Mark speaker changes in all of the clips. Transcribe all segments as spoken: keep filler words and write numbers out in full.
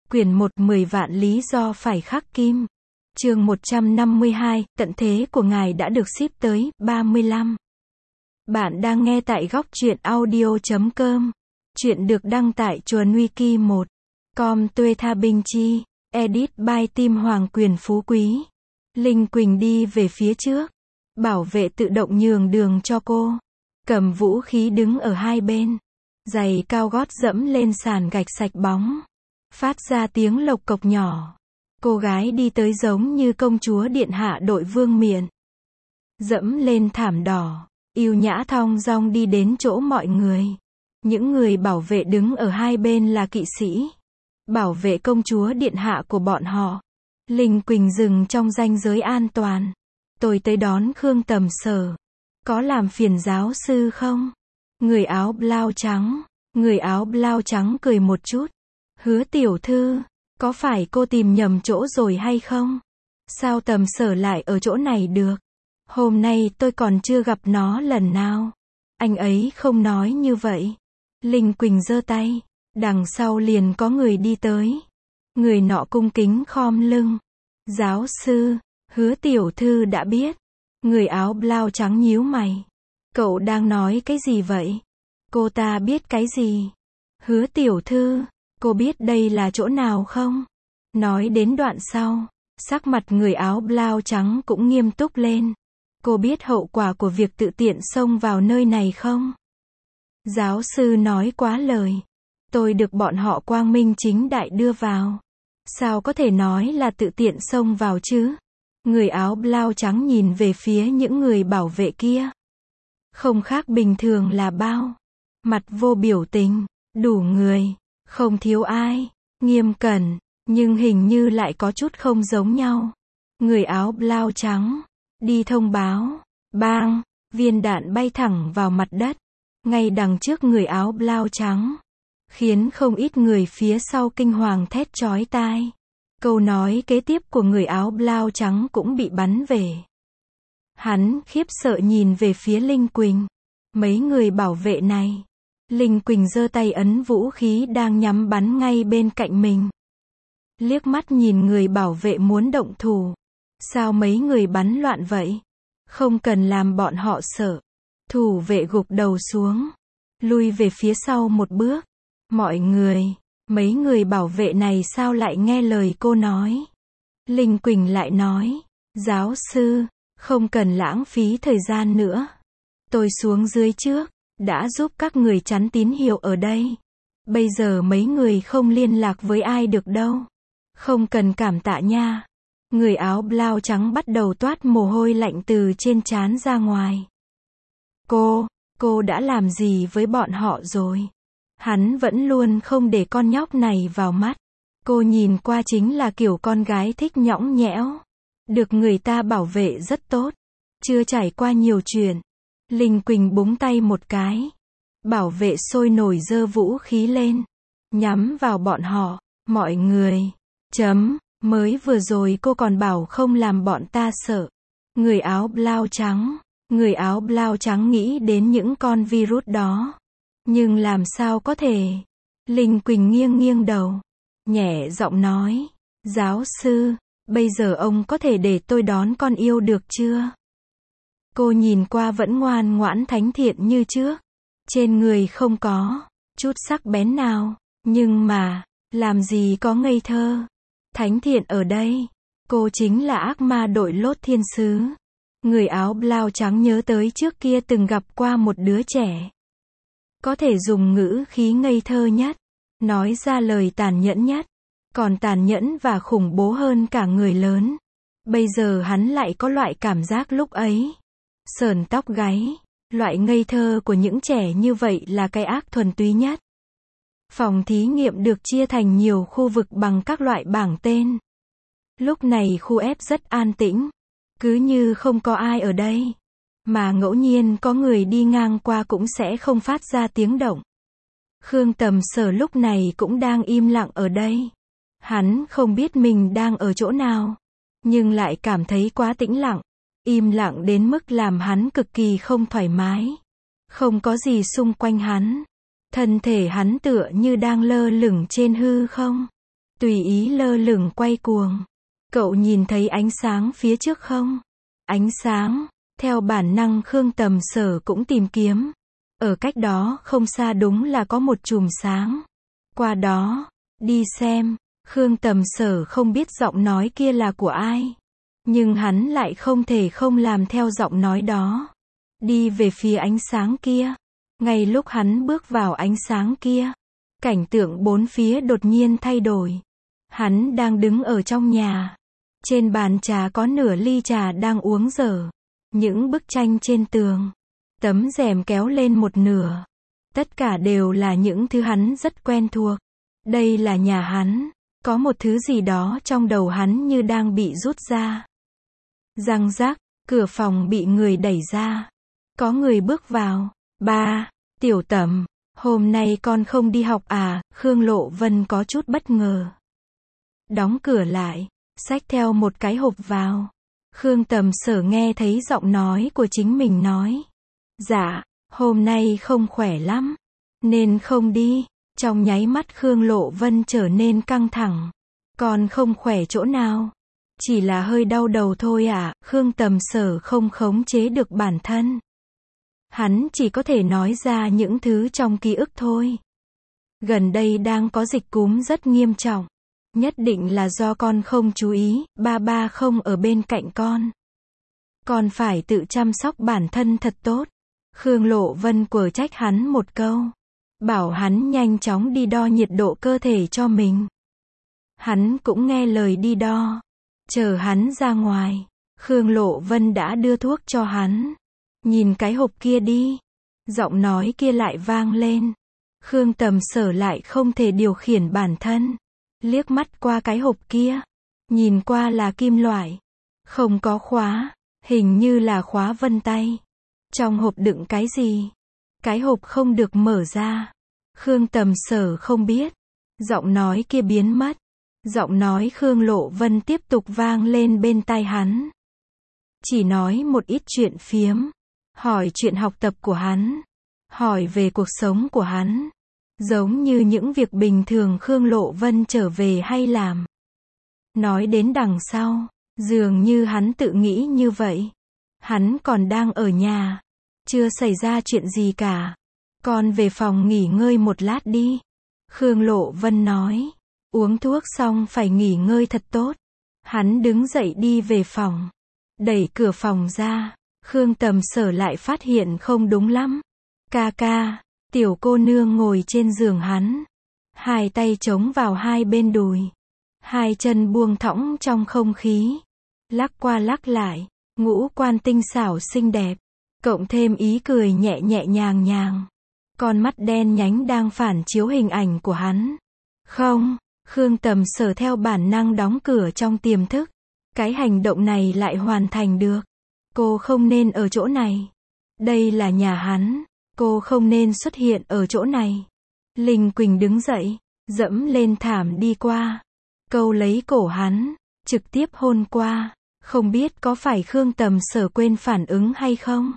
Speaker 1: Quyển một mười vạn lý do phải khắc kim. Chương một trăm năm mươi hai, tận thế của ngài đã được ship tới, ba mươi lăm. Bạn đang nghe tại góc truyện audio chấm com. Chuyện được đăng tại chuồn wiki một chấm com Tuê Tha Binh Chi. Edit by Tim Hoàng Quyền Phú Quý. Linh Quỳnh đi về phía trước. Bảo vệ tự động nhường đường cho cô. Cầm vũ khí đứng ở hai bên. Giày cao gót dẫm lên sàn gạch sạch bóng. Phát ra tiếng lộc cộc nhỏ. Cô gái đi tới giống như công chúa điện hạ đội vương miện. Dẫm lên thảm đỏ, yêu nhã thong dong đi đến chỗ mọi người. Những người bảo vệ đứng ở hai bên là kỵ sĩ. Bảo vệ công chúa điện hạ của bọn họ. Linh Quỳnh dừng trong ranh giới an toàn. Tôi tới đón Khương Tầm Sở. Có làm phiền giáo sư không? Người áo blau trắng. Người áo blau trắng cười một chút. Hứa tiểu thư, có phải cô tìm nhầm chỗ rồi hay không? Sao Tầm Sở lại ở chỗ này được? Hôm nay tôi còn chưa gặp nó lần nào. Anh ấy không nói như vậy. Linh Quỳnh giơ tay. Đằng sau liền có người đi tới. Người nọ cung kính khom lưng. Giáo sư, Hứa tiểu thư đã biết. Người áo blau trắng nhíu mày. Cậu đang nói cái gì vậy? Cô ta biết cái gì? Hứa tiểu thư, cô biết đây là chỗ nào không? Nói đến đoạn sau, sắc mặt người áo blau trắng cũng nghiêm túc lên. Cô biết hậu quả của việc tự tiện xông vào nơi này không? Giáo sư nói quá lời. Tôi được bọn họ quang minh chính đại đưa vào. Sao có thể nói là tự tiện xông vào chứ? Người áo blau trắng nhìn về phía những người bảo vệ kia. Không khác bình thường là bao. Mặt vô biểu tình, đủ người, không thiếu ai, nghiêm cẩn, nhưng hình như lại có chút không giống nhau. Người áo blau trắng, đi thông báo, bang, viên đạn bay thẳng vào mặt đất, ngay đằng trước người áo blau trắng, khiến không ít người phía sau kinh hoàng thét chói tai. Câu nói kế tiếp của người áo blau trắng cũng bị bắn về. Hắn khiếp sợ nhìn về phía Linh Quỳnh. Mấy người bảo vệ này. Linh Quỳnh giơ tay ấn vũ khí đang nhắm bắn ngay bên cạnh mình. Liếc mắt nhìn người bảo vệ muốn động thủ. Sao mấy người bắn loạn vậy? Không cần làm bọn họ sợ. Thủ vệ gục đầu xuống. Lui về phía sau một bước. Mọi người, mấy người bảo vệ này sao lại nghe lời cô nói? Linh Quỳnh lại nói. Giáo sư, không cần lãng phí thời gian nữa. Tôi xuống dưới trước. Đã giúp các người chắn tín hiệu ở đây. Bây giờ mấy người không liên lạc với ai được đâu. Không cần cảm tạ nha. Người áo blau trắng bắt đầu toát mồ hôi lạnh từ trên trán ra ngoài. Cô, cô đã làm gì với bọn họ rồi? Hắn vẫn luôn không để con nhóc này vào mắt. Cô nhìn qua chính là kiểu con gái thích nhõng nhẽo. Được người ta bảo vệ rất tốt. Chưa trải qua nhiều chuyện. Linh Quỳnh búng tay một cái. Bảo vệ sôi nổi giơ vũ khí lên. Nhắm vào bọn họ. Mọi người. Chấm. Mới vừa rồi cô còn bảo không làm bọn ta sợ. Người áo blau trắng. Người áo blau trắng nghĩ đến những con virus đó. Nhưng làm sao có thể? Linh Quỳnh nghiêng nghiêng đầu. Nhẹ giọng nói. Giáo sư, bây giờ ông có thể để tôi đón con yêu được chưa? Cô nhìn qua vẫn ngoan ngoãn thánh thiện như trước. Trên người không có chút sắc bén nào. Nhưng mà, làm gì có ngây thơ. Thánh thiện ở đây. Cô chính là ác ma đội lốt thiên sứ. Người áo blau trắng nhớ tới trước kia từng gặp qua một đứa trẻ. Có thể dùng ngữ khí ngây thơ nhất. Nói ra lời tàn nhẫn nhất. Còn tàn nhẫn và khủng bố hơn cả người lớn. Bây giờ hắn lại có loại cảm giác lúc ấy. Sờn tóc gáy. Loại ngây thơ của những trẻ như vậy là cái ác thuần túy nhất. Phòng thí nghiệm được chia thành nhiều khu vực bằng các loại bảng tên. Lúc này khu F rất an tĩnh. Cứ như không có ai ở đây. Mà ngẫu nhiên có người đi ngang qua cũng sẽ không phát ra tiếng động. Khương Tầm Sở lúc này cũng đang im lặng ở đây. Hắn không biết mình đang ở chỗ nào. Nhưng lại cảm thấy quá tĩnh lặng. Im lặng đến mức làm hắn cực kỳ không thoải mái. Không có gì xung quanh hắn. Thân thể hắn tựa như đang lơ lửng trên hư không. tùy ý lơ lửng quay cuồng. Cậu nhìn thấy ánh sáng phía trước không? Ánh sáng, theo bản năng Khương Tầm Sở cũng tìm kiếm. Ở cách đó không xa đúng là có một chùm sáng. Qua đó, đi xem, Khương Tầm Sở không biết giọng nói kia là của ai. Nhưng hắn lại không thể không làm theo giọng nói đó. Đi về phía ánh sáng kia. Ngay lúc hắn bước vào ánh sáng kia, cảnh tượng bốn phía đột nhiên thay đổi. Hắn đang đứng ở trong nhà. Trên bàn trà có nửa ly trà đang uống dở. Những bức tranh trên tường, tấm rèm kéo lên một nửa. Tất cả đều là những thứ hắn rất quen thuộc. Đây là nhà hắn. Có một thứ gì đó trong đầu hắn như đang bị rút ra. Răng rắc, cửa phòng bị người đẩy ra. Có người bước vào. Ba, Tiểu Tẩm, hôm nay con không đi học à? Khương Lộ Vân có chút bất ngờ. Đóng cửa lại, xách theo một cái hộp vào. Khương Tầm Sở nghe thấy giọng nói của chính mình nói. Dạ, hôm nay không khỏe lắm, nên không đi. Trong nháy mắt Khương Lộ Vân trở nên căng thẳng. Con không khỏe chỗ nào? Chỉ là hơi đau đầu thôi à? Khương Tầm Sở không khống chế được bản thân. Hắn chỉ có thể nói ra những thứ trong ký ức thôi. Gần đây đang có dịch cúm rất nghiêm trọng. Nhất định là do con không chú ý, ba ba không ở bên cạnh con. Con phải tự chăm sóc bản thân thật tốt. Khương Lộ Vân quở trách hắn một câu. Bảo hắn nhanh chóng đi đo nhiệt độ cơ thể cho mình. Hắn cũng nghe lời đi đo. Chờ hắn ra ngoài, Khương Lộ Vân đã đưa thuốc cho hắn. Nhìn cái hộp kia đi. Giọng nói kia lại vang lên. Khương Tầm Sở lại không thể điều khiển bản thân. Liếc mắt qua cái hộp kia. Nhìn qua là kim loại. Không có khóa. Hình như là khóa vân tay. Trong hộp đựng cái gì? Cái hộp không được mở ra. Khương Tầm Sở không biết. Giọng nói kia biến mất. Giọng nói Khương Lộ Vân tiếp tục vang lên bên tai hắn. Chỉ nói một ít chuyện phiếm. Hỏi chuyện học tập của hắn. Hỏi về cuộc sống của hắn. Giống như những việc bình thường Khương Lộ Vân trở về hay làm. Nói đến đằng sau, dường như hắn tự nghĩ như vậy. Hắn còn đang ở nhà. Chưa xảy ra chuyện gì cả. Con về phòng nghỉ ngơi một lát đi. Khương Lộ Vân nói. Uống thuốc xong phải nghỉ ngơi thật tốt. Hắn đứng dậy đi về phòng. Đẩy cửa phòng ra. Khương Tầm Sở lại phát hiện không đúng lắm. Ca ca, tiểu cô nương ngồi trên giường hắn. Hai tay chống vào hai bên đùi. Hai chân buông thõng trong không khí. Lắc qua lắc lại. Ngũ quan tinh xảo xinh đẹp. Cộng thêm ý cười nhẹ nhẹ nhàng nhàng. Con mắt đen nhánh đang phản chiếu hình ảnh của hắn. Không, Khương Tầm Sở theo bản năng đóng cửa trong tiềm thức. Cái hành động này lại hoàn thành được. Cô không nên ở chỗ này. Đây là nhà hắn. Cô không nên xuất hiện ở chỗ này. Linh Quỳnh đứng dậy, dẫm lên thảm đi qua. Câu lấy cổ hắn, trực tiếp hôn qua. Không biết có phải Khương Tầm Sở quên phản ứng hay không?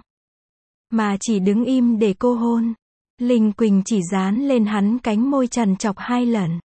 Speaker 1: Mà chỉ đứng im để cô hôn. Linh Quỳnh chỉ dán lên hắn cánh môi trằn trọc hai lần.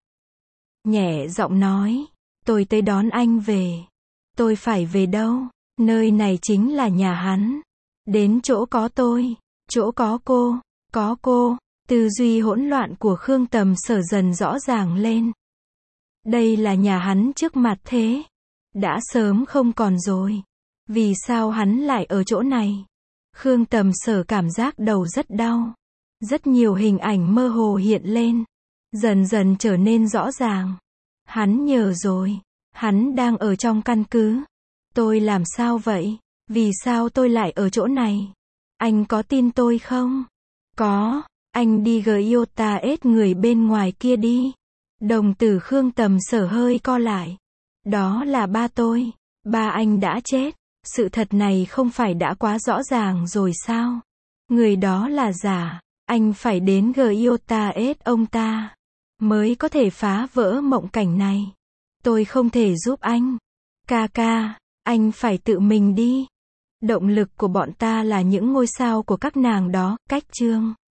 Speaker 1: Nhẹ giọng nói, tôi tới đón anh về. Tôi phải về đâu? Nơi này chính là nhà hắn. Đến chỗ có tôi, chỗ có cô, có cô. Tư duy hỗn loạn của Khương Tầm Sở dần rõ ràng lên. Đây là nhà hắn trước mặt thế. Đã sớm không còn rồi. Vì sao hắn lại ở chỗ này? Khương Tầm Sở cảm giác đầu rất đau. Rất nhiều hình ảnh mơ hồ hiện lên. Dần dần trở nên rõ ràng. Hắn nhớ rồi. Hắn đang ở trong căn cứ. Tôi làm sao vậy? Vì sao tôi lại ở chỗ này? Anh có tin tôi không? Có. Anh đi Gyota ết người bên ngoài kia đi. Đồng tử Khương Tầm Sở hơi co lại. Đó là ba tôi. Ba anh đã chết. Sự thật này không phải đã quá rõ ràng rồi sao? Người đó là giả. Anh phải đến Gyota ết ông ta. Mới có thể phá vỡ mộng cảnh này. Tôi không thể giúp anh. Ca ca, anh phải tự mình đi. Động lực của bọn ta là những ngôi sao của các nàng đó. Cách chương